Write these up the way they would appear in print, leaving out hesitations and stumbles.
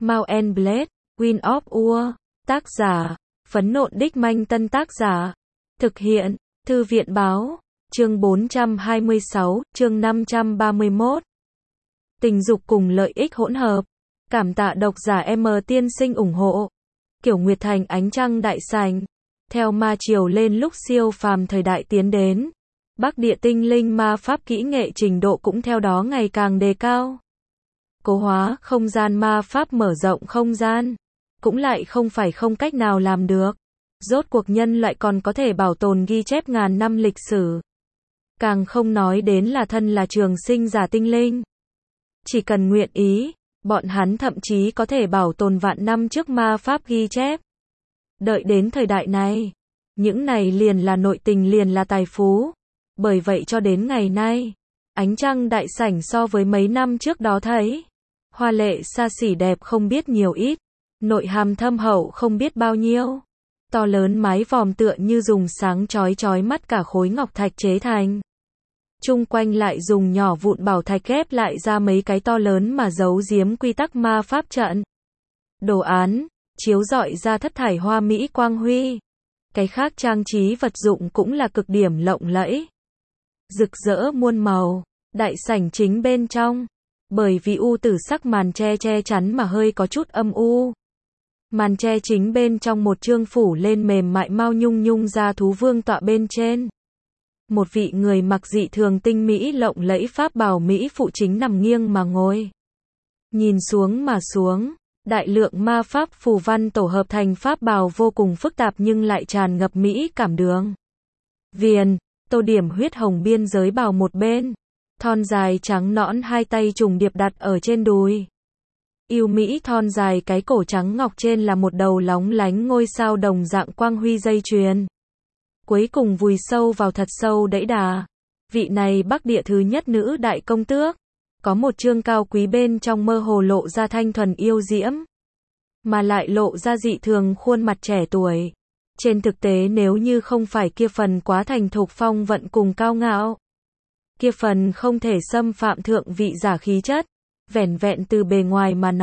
Mount and Blade, Wind of War. Tác giả, Phấn Nộn Đích Manh. Tân tác giả, thực hiện, Thư viện Báo. Chương 426, chương 531. Tình dục cùng lợi ích hỗn hợp. Cảm tạ độc giả M tiên sinh ủng hộ. Kiểu Nguyệt Thành ánh trăng đại sảnh. Theo ma chiều lên lúc siêu phàm thời đại tiến đến, Bắc Địa tinh linh ma pháp kỹ nghệ trình độ cũng theo đó ngày càng đề cao. Cố hóa không gian ma pháp mở rộng không gian, cũng lại không phải không cách nào làm được. Rốt cuộc nhân loại còn có thể bảo tồn ghi chép ngàn năm lịch sử. Càng không nói đến là thân là trường sinh giả tinh linh. Chỉ cần nguyện ý, bọn hắn thậm chí có thể bảo tồn vạn năm trước ma pháp ghi chép. Đợi đến thời đại này, những này liền là nội tình, liền là tài phú. Bởi vậy cho đến ngày nay, ánh trăng đại sảnh so với mấy năm trước đó thấy hoa lệ xa xỉ đẹp không biết nhiều ít, nội hàm thâm hậu không biết bao nhiêu. To lớn mái vòm tựa như dùng sáng chói mắt cả khối ngọc thạch chế thành. Chung quanh lại dùng nhỏ vụn bảo thạch ghép lại ra mấy cái to lớn mà giấu giếm quy tắc ma pháp trận. Đồ án, chiếu rọi ra thất thải hoa mỹ quang huy. Cái khác trang trí vật dụng cũng là cực điểm lộng lẫy, rực rỡ muôn màu. Đại sảnh chính bên trong, bởi vì u tử sắc màn che chắn mà hơi có chút âm u. Màn che chính bên trong một chương phủ lên mềm mại mao nhung da thú vương tọa bên trên. Một vị người mặc dị thường tinh mỹ lộng lẫy pháp bào mỹ phụ chính nằm nghiêng mà ngồi. Nhìn xuống mà xuống, đại lượng ma pháp phù văn tổ hợp thành pháp bào vô cùng phức tạp nhưng lại tràn ngập mỹ cảm đường viền, tô điểm huyết hồng biên giới bào một bên. Thon dài trắng nõn hai tay trùng điệp đặt ở trên đùi. Yêu mỹ thon dài cái cổ trắng ngọc trên là một đầu lóng lánh ngôi sao đồng dạng quang huy dây chuyền. Cuối cùng vùi sâu vào thật sâu đẫy đà. Vị này Bắc Địa thứ nhất nữ đại công tước, có một chương cao quý bên trong mơ hồ lộ ra thanh thuần yêu diễm, mà lại lộ ra dị thường khuôn mặt trẻ tuổi. Trên thực tế nếu như không phải kia phần quá thành thục phong vận cùng cao ngạo, kia phần không thể xâm phạm thượng vị giả khí chất, vẻn vẹn từ bề ngoài mà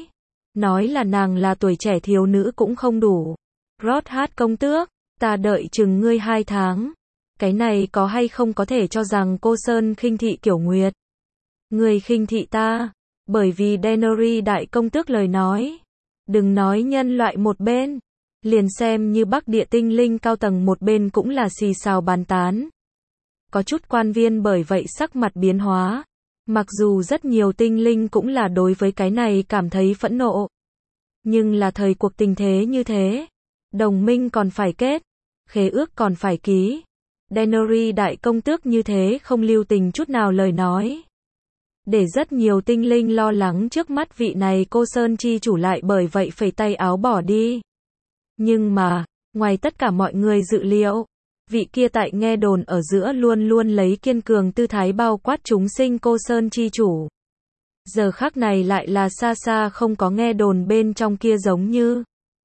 nói là nàng là tuổi trẻ thiếu nữ cũng không đủ. Rothat công tước, ta đợi chừng ngươi 2 tháng. Cái này có hay không có thể cho rằng cô Sơn khinh thị Kiểu Nguyệt? Ngươi khinh thị ta, bởi vì Daenerys đại công tước lời nói. Đừng nói nhân loại một bên, liền xem như Bắc Địa tinh linh cao tầng một bên cũng là xì xào bàn tán. Có chút quan viên bởi vậy sắc mặt biến hóa. Mặc dù rất nhiều tinh linh cũng là đối với cái này cảm thấy phẫn nộ. Nhưng là thời cuộc tình thế như thế, đồng minh còn phải kết, khế ước còn phải ký. Daenerys đại công tước như thế không lưu tình chút nào lời nói, để rất nhiều tinh linh lo lắng trước mắt vị này cô Sơn chi chủ lại bởi vậy phẩy tay áo bỏ đi. Nhưng mà, ngoài tất cả mọi người dự liệu, vị kia tại nghe đồn ở giữa luôn luôn lấy kiên cường tư thái bao quát chúng sinh cô Sơn chi chủ, giờ khắc này lại là xa xa không có nghe đồn bên trong kia giống như.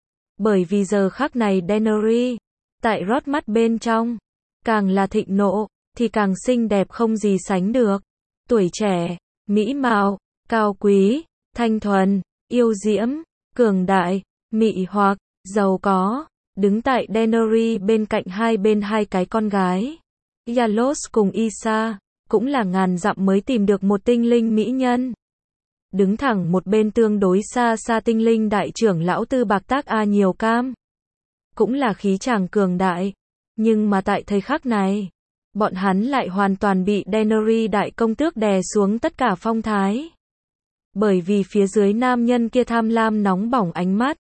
Bởi vì giờ khắc này Daenerys, tại rót mắt bên trong, càng là thịnh nộ, thì càng xinh đẹp không gì sánh được. Tuổi trẻ, mỹ mạo, cao quý, thanh thuần, yêu diễm, cường đại, mị hoặc, giàu có. Đứng tại Daenerys bên cạnh hai cái con gái, Yalos cùng Issa, cũng là ngàn dặm mới tìm được một tinh linh mỹ nhân. Đứng thẳng một bên tương đối xa tinh linh đại trưởng lão Tư Bạc Tác A Nhiều Cam, cũng là khí chàng cường đại. Nhưng mà tại thời khắc này, bọn hắn lại hoàn toàn bị Daenerys đại công tước đè xuống tất cả phong thái. Bởi vì phía dưới nam nhân kia tham lam nóng bỏng ánh mắt,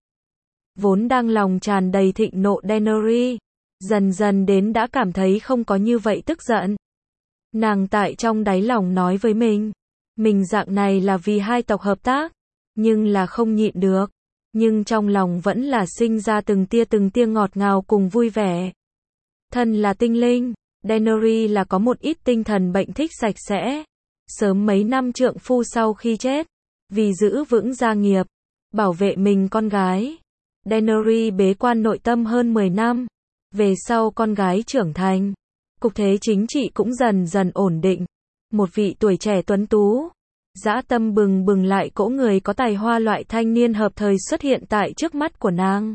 vốn đang lòng tràn đầy thịnh nộ Daenerys, dần dần đến đã cảm thấy không có như vậy tức giận. Nàng tại trong đáy lòng nói với mình dạng này là vì hai tộc hợp tác, nhưng là không nhịn được. Nhưng trong lòng vẫn là sinh ra từng tia ngọt ngào cùng vui vẻ. Thân là tinh linh, Daenerys là có một ít tinh thần bệnh thích sạch sẽ. Sớm mấy năm trượng phu sau khi chết, vì giữ vững gia nghiệp, bảo vệ mình con gái, Daenerys bế quan nội tâm hơn 10 năm. Về sau con gái trưởng thành, cục thế chính trị cũng dần dần ổn định. Một vị tuổi trẻ tuấn tú, Dã tâm bừng bừng lại cỗ người có tài hoa loại thanh niên hợp thời xuất hiện tại trước mắt của nàng.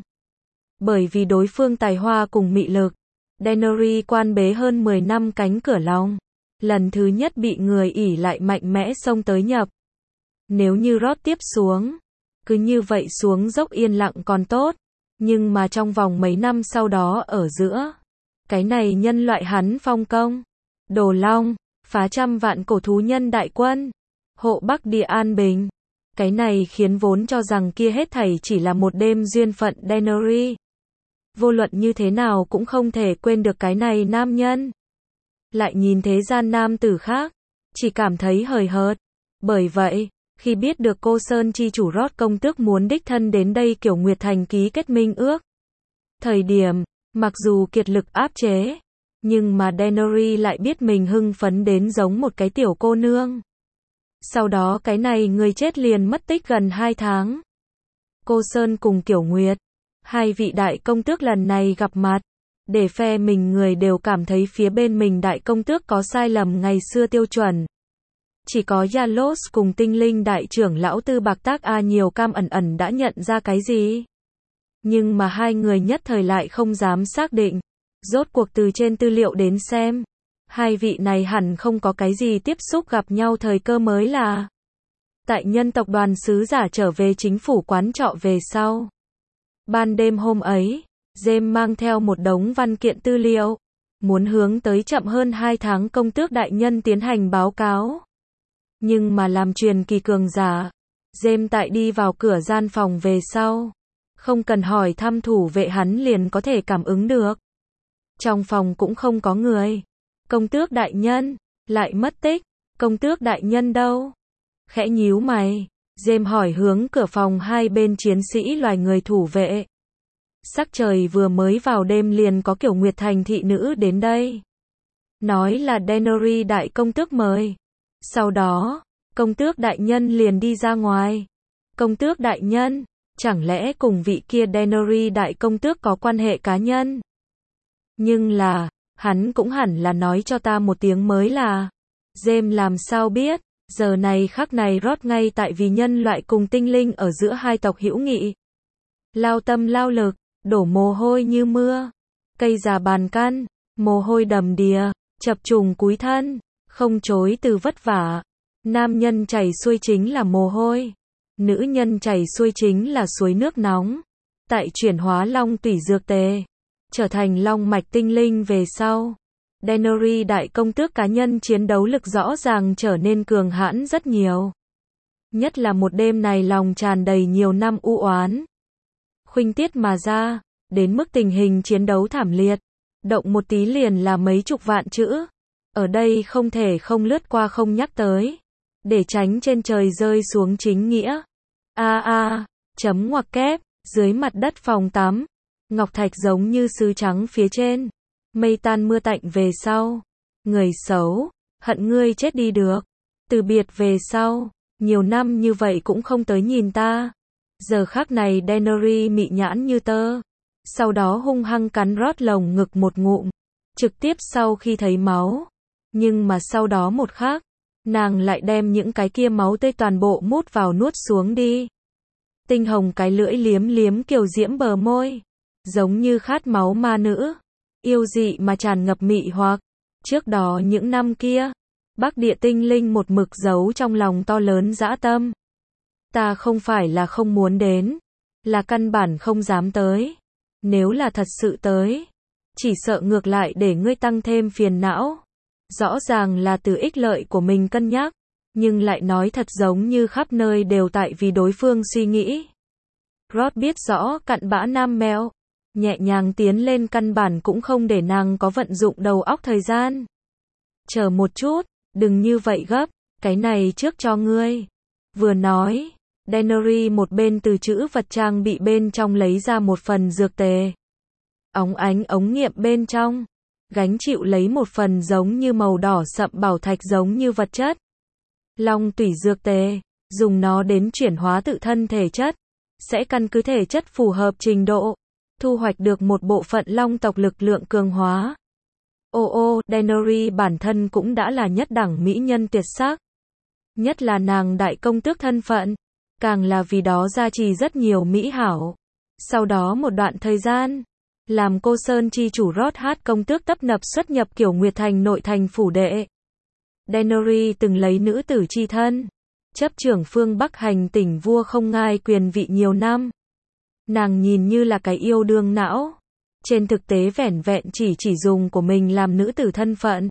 Bởi vì đối phương tài hoa cùng mị lực, Daenerys quan bế hơn 10 năm cánh cửa lòng. Lần thứ nhất bị người ỷ lại mạnh mẽ xông tới nhập. Nếu như rót tiếp xuống, cứ như vậy xuống dốc yên lặng còn tốt. Nhưng mà trong vòng mấy năm sau đó ở giữa, cái này nhân loại hắn phong công, Đồ Long, phá trăm vạn cổ thú nhân đại quân, hộ Bắc Địa an bình. Cái này khiến vốn cho rằng kia hết thảy chỉ là một đêm duyên phận Daenerys. Vô luận như thế nào cũng không thể quên được cái này nam nhân. Lại nhìn thế gian nam tử khác, chỉ cảm thấy hời hợt. Bởi vậy, khi biết được cô Sơn chi chủ Rót công tước muốn đích thân đến đây Kiểu Nguyệt Thành ký kết minh ước. Thời điểm, mặc dù kiệt lực áp chế, nhưng mà Daenerys lại biết mình hưng phấn đến giống một cái tiểu cô nương. Sau đó cái này người chết liền mất tích gần 2 tháng. Cô Sơn cùng Kiểu Nguyệt, hai vị đại công tước lần này gặp mặt, để phe mình người đều cảm thấy phía bên mình đại công tước có sai lầm ngày xưa tiêu chuẩn. Chỉ có Yalos cùng tinh linh đại trưởng lão Tư Bạc Tác A nhiều cam ẩn ẩn đã nhận ra cái gì. Nhưng mà hai người nhất thời lại không dám xác định. Rốt cuộc từ trên tư liệu đến xem, hai vị này hẳn không có cái gì tiếp xúc gặp nhau thời cơ mới là. Tại nhân tộc đoàn sứ giả trở về chính phủ quán trọ về sau. Ban đêm hôm ấy, James mang theo một đống văn kiện tư liệu, muốn hướng tới chậm hơn 2 tháng công tước đại nhân tiến hành báo cáo. Nhưng mà làm truyền kỳ cường giả, James tại đi vào cửa gian phòng về sau, không cần hỏi thăm thủ vệ hắn liền có thể cảm ứng được. Trong phòng cũng không có người. Công tước đại nhân, lại mất tích, công tước đại nhân đâu? Khẽ nhíu mày, James hỏi hướng cửa phòng hai bên chiến sĩ loài người thủ vệ. Sắc trời vừa mới vào đêm liền có Kiểu Nguyệt Thành thị nữ đến đây. Nói là Daenerys đại công tước mời. Sau đó, công tước đại nhân liền đi ra ngoài. Công tước đại nhân, chẳng lẽ cùng vị kia Daenerys đại công tước có quan hệ cá nhân? Nhưng là, hắn cũng hẳn là nói cho ta một tiếng mới là. James làm sao biết, giờ này khắc này Rót ngay tại vì nhân loại cùng tinh linh ở giữa hai tộc hữu nghị. Lao tâm lao lực, đổ mồ hôi như mưa. Cây già bàn căn, mồ hôi đầm đìa, chập trùng cúi thân, không chối từ vất vả. Nam nhân chảy xuôi chính là mồ hôi. Nữ nhân chảy xuôi chính là suối nước nóng. Tại chuyển hóa long tủy dược tề, trở thành long mạch tinh linh về sau, Daenerys đại công tước cá nhân chiến đấu lực rõ ràng trở nên cường hãn rất nhiều. Nhất là một đêm này lòng tràn đầy nhiều năm u oán. Khuynh tiết mà ra, đến mức tình hình chiến đấu thảm liệt. Động một tí liền là mấy chục vạn chữ. Ở đây không thể không lướt qua không nhắc tới. Để tránh trên trời rơi xuống chính nghĩa. Chấm ngoặc kép, dưới mặt đất phòng tắm. Ngọc thạch giống như sứ trắng phía trên. Mây tan mưa tạnh về sau. Người xấu, hận ngươi chết đi được. Từ biệt về sau, nhiều năm như vậy cũng không tới nhìn ta. Giờ khắc này Daenerys mị nhãn như tơ. Sau đó hung hăng cắn Rót lồng ngực một ngụm. Trực tiếp sau khi thấy máu. Nhưng mà sau đó một khắc, nàng lại đem những cái kia máu tươi toàn bộ mút vào nuốt xuống đi. Tinh hồng cái lưỡi liếm liếm kiều diễm bờ môi. Giống như khát máu ma nữ. Yêu dị mà tràn ngập mị hoặc. Trước đó những năm kia, Bắc Địa tinh linh một mực giấu trong lòng to lớn dã tâm. Ta không phải là không muốn đến, là căn bản không dám tới. Nếu là thật sự tới, chỉ sợ ngược lại để ngươi tăng thêm phiền não. Rõ ràng là từ ích lợi của mình cân nhắc, nhưng lại nói thật giống như khắp nơi đều tại vì đối phương suy nghĩ. Rót biết rõ cặn bã nam mèo, nhẹ nhàng tiến lên căn bản cũng không để nàng có vận dụng đầu óc thời gian. Chờ một chút, đừng như vậy gấp, cái này trước cho ngươi. Vừa nói, Daenerys một bên từ chữ vật trang bị bên trong lấy ra một phần dược tề. Óng ánh ống nghiệm bên trong, gánh chịu lấy một phần giống như màu đỏ sậm bảo thạch giống như vật chất. Long tủy dược tề, dùng nó đến chuyển hóa tự thân thể chất, sẽ căn cứ thể chất phù hợp trình độ, thu hoạch được một bộ phận long tộc lực lượng cường hóa. Daenerys bản thân cũng đã là nhất đẳng mỹ nhân tuyệt sắc. Nhất là nàng đại công tước thân phận, càng là vì đó gia trì rất nhiều mỹ hảo. Sau đó một đoạn thời gian, làm Cô Sơn chi chủ Rót Hát công tước tấp nập xuất nhập Kiểu Nguyệt thành nội thành phủ đệ. Daenerys từng lấy nữ tử chi thân, chấp trưởng phương Bắc hành tỉnh vua không ngai quyền vị nhiều năm. Nàng nhìn như là cái yêu đương não. Trên thực tế vẻn vẹn chỉ dùng của mình làm nữ tử thân phận.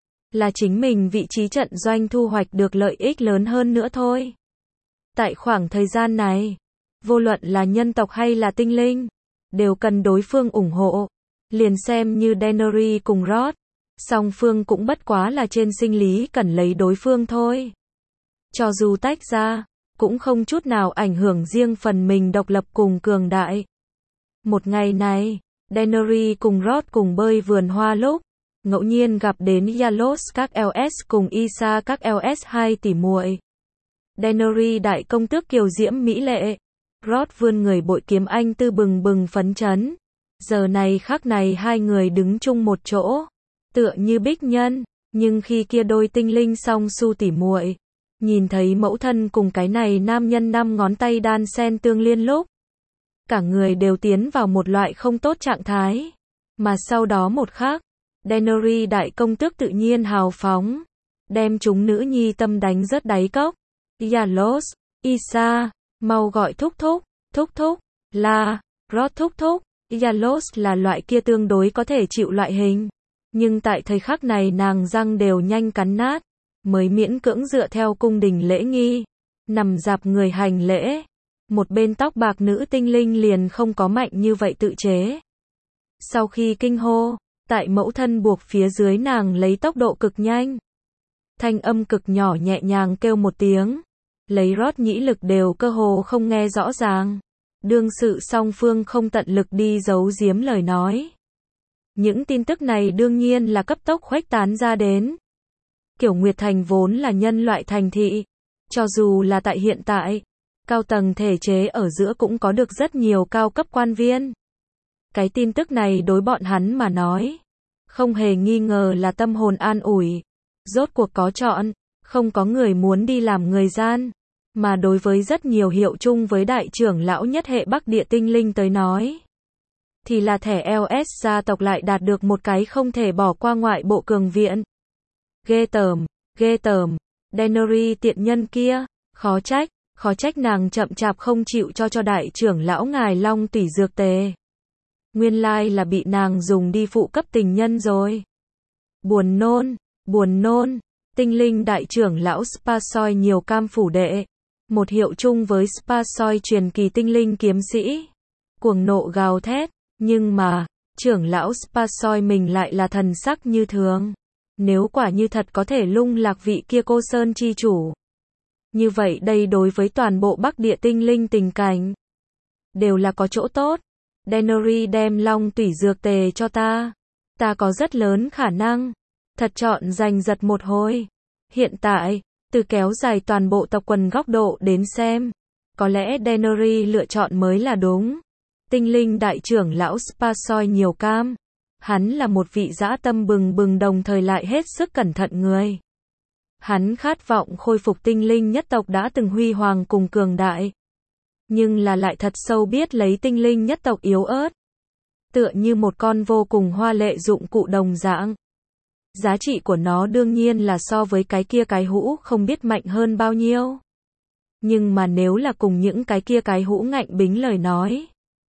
Là chính mình vị trí trận doanh thu hoạch được lợi ích lớn hơn nữa thôi. Tại khoảng thời gian này, vô luận là nhân tộc hay là tinh linh, đều cần đối phương ủng hộ. Liền xem như Daenerys cùng Rót, song phương cũng bất quá là trên sinh lý cần lấy đối phương thôi. Cho dù tách ra, cũng không chút nào ảnh hưởng riêng phần mình độc lập cùng cường đại. Một ngày này, Daenerys cùng Rót cùng bơi vườn hoa lúc, ngẫu nhiên gặp đến Yalos các LS cùng Isa các LS hai tỷ muội. Daenerys đại công tước kiều diễm mỹ lệ, Rót vươn người bội kiếm anh tư bừng bừng phấn chấn. Giờ này khắc này hai người đứng chung một chỗ, tựa như bích nhân, nhưng khi kia đôi tinh linh song su tỷ muội nhìn thấy mẫu thân cùng cái này nam nhân 5 ngón tay đan sen tương liên lúc, cả người đều tiến vào một loại không tốt trạng thái. Mà sau đó một khắc, Daenerys đại công tước tự nhiên hào phóng, đem chúng nữ nhi tâm đánh rớt đáy cốc. Yalos, Isa, mau gọi thúc thúc, là, Rót thúc thúc. Yalos là loại kia tương đối có thể chịu loại hình. Nhưng tại thời khắc này nàng răng đều nhanh cắn nát, mới miễn cưỡng dựa theo cung đình lễ nghi, nằm dạp người hành lễ. Một bên tóc bạc nữ tinh linh liền không có mạnh như vậy tự chế. Sau khi kinh hô, tại mẫu thân buộc phía dưới nàng lấy tốc độ cực nhanh. Thanh âm cực nhỏ nhẹ nhàng kêu một tiếng. Lấy Rót nhĩ lực đều cơ hồ không nghe rõ ràng. Đương sự song phương không tận lực đi giấu giếm lời nói. Những tin tức này đương nhiên là cấp tốc khuếch tán ra đến. Kiểu Nguyệt Thành vốn là nhân loại thành thị. Cho dù là tại hiện tại, cao tầng thể chế ở giữa cũng có được rất nhiều cao cấp quan viên. Cái tin tức này đối bọn hắn mà nói, không hề nghi ngờ là tâm hồn an ủi. Rốt cuộc có chọn, không có người muốn đi làm người gian. Mà đối với rất nhiều hiệu chung với đại trưởng lão nhất hệ Bắc Địa tinh linh tới nói, thì là thẻ LS gia tộc lại đạt được một cái không thể bỏ qua ngoại bộ cường viện. Ghê tởm, Daenerys tiện nhân kia, khó trách nàng chậm chạp không chịu cho đại trưởng lão ngài long tủy dược tề. Nguyên lai là bị nàng dùng đi phụ cấp tình nhân rồi. Buồn nôn, tinh linh đại trưởng lão Sparsoi nhiều cam phủ đệ. Một hiệu chung với Sparsoi truyền kỳ tinh linh kiếm sĩ. Cuồng nộ gào thét, nhưng mà, trưởng lão Sparsoi mình lại là thần sắc như thường. Nếu quả như thật có thể lung lạc vị kia Cô Sơn chi chủ. Như vậy đây đối với toàn bộ Bắc Địa tinh linh tình cảnh, đều là có chỗ tốt. Daenerys đem long tủy dược tề cho ta. Ta có rất lớn khả năng. Thật chọn giành giật một hồi. Hiện tại, từ kéo dài toàn bộ tộc quần góc độ đến xem, có lẽ Daenerys lựa chọn mới là đúng. Tinh linh đại trưởng lão Sparsoi nhiều cam. Hắn là một vị dã tâm bừng bừng đồng thời lại hết sức cẩn thận người. Hắn khát vọng khôi phục tinh linh nhất tộc đã từng huy hoàng cùng cường đại. Nhưng là lại thật sâu biết lấy tinh linh nhất tộc yếu ớt. Tựa như một con vô cùng hoa lệ dụng cụ đồng dạng. Giá trị của nó đương nhiên là so với cái kia cái hũ không biết mạnh hơn bao nhiêu. Nhưng mà nếu là cùng những cái kia cái hũ ngạnh bính lời nói,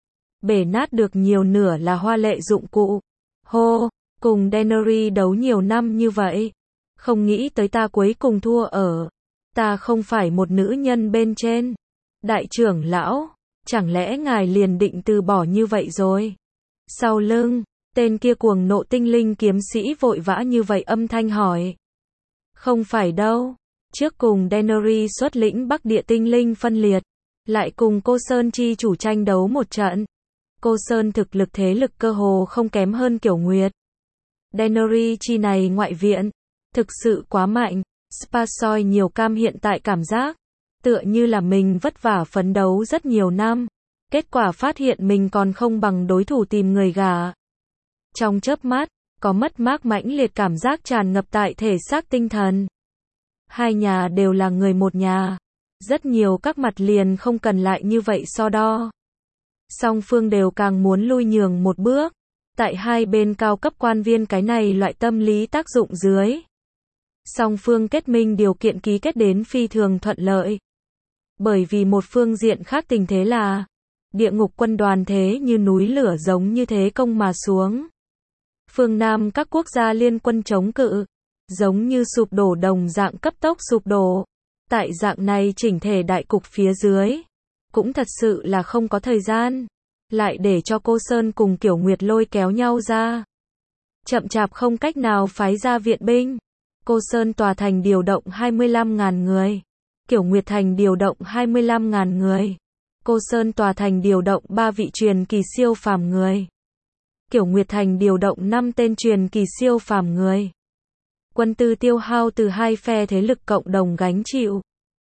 bể nát được nhiều nửa là hoa lệ dụng cụ. Hô, cùng Daenerys đấu nhiều năm như vậy. Không nghĩ tới ta cuối cùng thua ở. Ta không phải một nữ nhân bên trên. Đại trưởng lão, chẳng lẽ ngài liền định từ bỏ như vậy rồi? Sau lưng, tên kia cuồng nộ tinh linh kiếm sĩ vội vã như vậy âm thanh hỏi. Không phải đâu. Trước cùng Daenerys xuất lĩnh Bắc Địa tinh linh phân liệt. Lại cùng Cô Sơn chi chủ tranh đấu một trận. Cô Sơn thực lực thế lực cơ hồ không kém hơn Kiểu Nguyệt. Daenerys chi này ngoại viện, thực sự quá mạnh. Sparsoi nhiều cam hiện tại cảm giác, tựa như là mình vất vả phấn đấu rất nhiều năm. Kết quả phát hiện mình còn không bằng đối thủ tìm người gả. Trong chớp mắt, có mất mát mãnh liệt cảm giác tràn ngập tại thể xác tinh thần. Hai nhà đều là người một nhà. Rất nhiều các mặt liền không cần lại như vậy so đo. Song phương đều càng muốn lui nhường một bước. Tại hai bên cao cấp quan viên cái này loại tâm lý tác dụng dưới. Song phương kết minh điều kiện ký kết đến phi thường thuận lợi. Bởi vì một phương diện khác tình thế là địa ngục quân đoàn thế như núi lửa giống như thế công mà xuống. Phương Nam các quốc gia liên quân chống cự, giống như sụp đổ đồng dạng cấp tốc sụp đổ. Tại dạng này chỉnh thể đại cục phía dưới, cũng thật sự là không có thời gian, lại để cho Cô Sơn cùng Kiểu Nguyệt lôi kéo nhau ra. Chậm chạp không cách nào phái ra viện binh. Cô Sơn tòa thành điều động 25.000 người. Kiểu Nguyệt thành điều động 25.000 người. Cô Sơn tòa thành điều động 3 vị truyền kỳ siêu phàm người. Kiểu Nguyệt thành điều động 5 tên truyền kỳ siêu phàm người. Quân tư tiêu hao từ hai phe thế lực cộng đồng gánh chịu.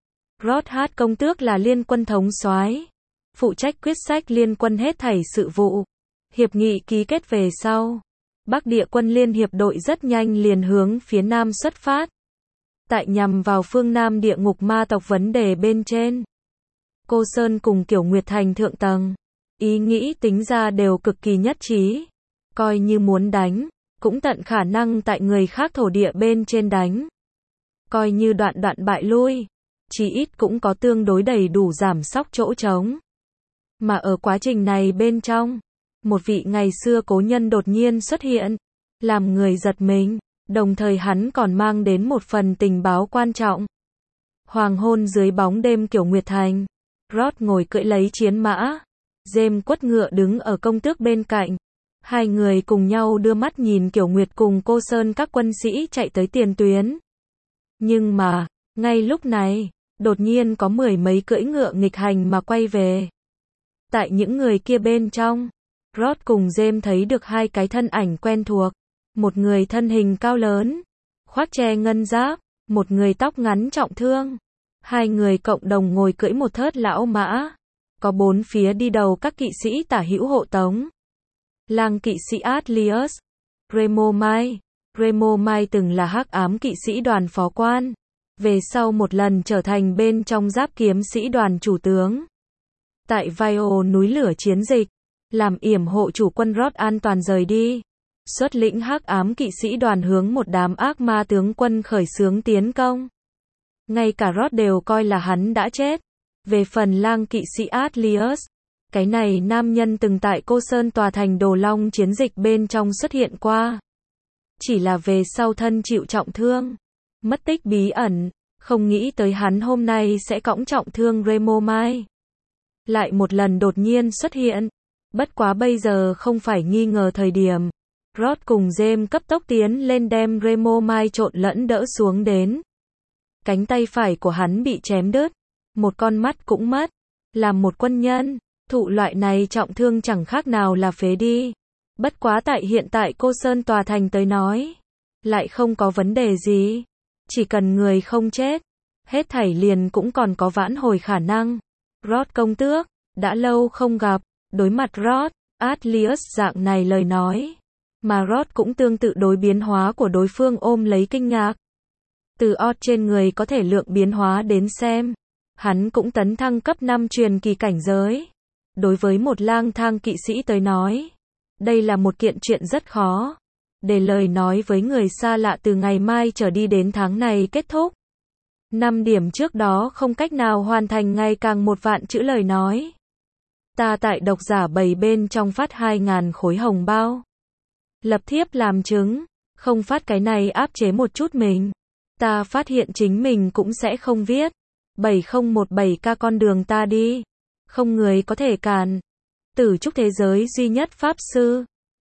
Rod công tước là liên quân thống soái, phụ trách quyết sách liên quân hết thảy sự vụ. Hiệp nghị ký kết về sau, Bắc địa quân liên hiệp đội rất nhanh liền hướng phía nam xuất phát. Tại nhằm vào phương Nam địa ngục ma tộc vấn đề bên trên. Cô Sơn cùng Kiểu Nguyệt thành thượng tầng, ý nghĩ tính ra đều cực kỳ nhất trí. Coi như muốn đánh, cũng tận khả năng tại người khác thổ địa bên trên đánh. Coi như đoạn bại lui, chí ít cũng có tương đối đầy đủ giảm sóc chỗ trống. Mà ở quá trình này bên trong, một vị ngày xưa cố nhân đột nhiên xuất hiện, làm người giật mình, đồng thời hắn còn mang đến một phần tình báo quan trọng. Hoàng hôn dưới bóng đêm Kiểu Nguyệt thành, Rod ngồi cưỡi lấy chiến mã, James quất ngựa đứng ở công tước bên cạnh. Hai người cùng nhau đưa mắt nhìn Kiểu Nguyệt cùng Cô Sơn các quân sĩ chạy tới tiền tuyến. Nhưng mà, ngay lúc này, đột nhiên có mười mấy cưỡi ngựa nghịch hành mà quay về. Tại những người kia bên trong, Rod cùng James thấy được hai cái thân ảnh quen thuộc. Một người thân hình cao lớn, khoác che ngân giáp, một người tóc ngắn trọng thương. Hai người cộng đồng ngồi cưỡi một thớt lão mã. Có bốn phía đi đầu các kỵ sĩ tả hữu hộ tống. Lang kỵ sĩ Atlius, Remo Mai. Remo Mai từng là hắc ám kỵ sĩ đoàn phó quan. Về sau một lần trở thành bên trong giáp kiếm sĩ đoàn chủ tướng. Tại Vio núi lửa chiến dịch, làm yểm hộ chủ quân Rod an toàn rời đi. Xuất lĩnh hắc ám kỵ sĩ đoàn hướng một đám ác ma tướng quân khởi xướng tiến công. Ngay cả Rod đều coi là hắn đã chết. Về phần lang kỵ sĩ Atlius, cái này nam nhân từng tại Cô Sơn tòa thành Đồ Long chiến dịch bên trong xuất hiện qua. Chỉ là về sau thân chịu trọng thương, mất tích bí ẩn, không nghĩ tới hắn hôm nay sẽ cõng trọng thương Remo Mai. Lại một lần đột nhiên xuất hiện, bất quá bây giờ không phải nghi ngờ thời điểm. Rod cùng James cấp tốc tiến lên đem Remo Mai trộn lẫn đỡ xuống đến. Cánh tay phải của hắn bị chém đứt, một con mắt cũng mất. Làm một quân nhân, thụ loại này trọng thương chẳng khác nào là phế đi. Bất quá tại hiện tại Cô Sơn tòa thành tới nói, lại không có vấn đề gì. Chỉ cần người không chết, hết thảy liền cũng còn có vãn hồi khả năng. Rod công tước, đã lâu không gặp, đối mặt Rod, Atlius dạng này lời nói. Mà Rod cũng tương tự đối biến hóa của đối phương ôm lấy kinh ngạc. Từ Odd trên người có thể lượng biến hóa đến xem. Hắn cũng tấn thăng cấp 5 truyền kỳ cảnh giới. Đối với một lang thang kỵ sĩ tới nói, đây là một kiện chuyện rất khó. Để lời nói với người xa lạ từ ngày mai trở đi đến tháng này kết thúc. 5 điểm trước đó không cách nào hoàn thành ngày càng một vạn chữ lời nói. Ta tại độc giả bầy bên trong phát 2.000 khối hồng bao. Lập thiếp làm chứng, không phát cái này áp chế một chút mình. Ta phát hiện chính mình cũng sẽ không viết. 7017K con đường ta đi. Không người có thể cản. Tử trúc thế giới duy nhất pháp sư.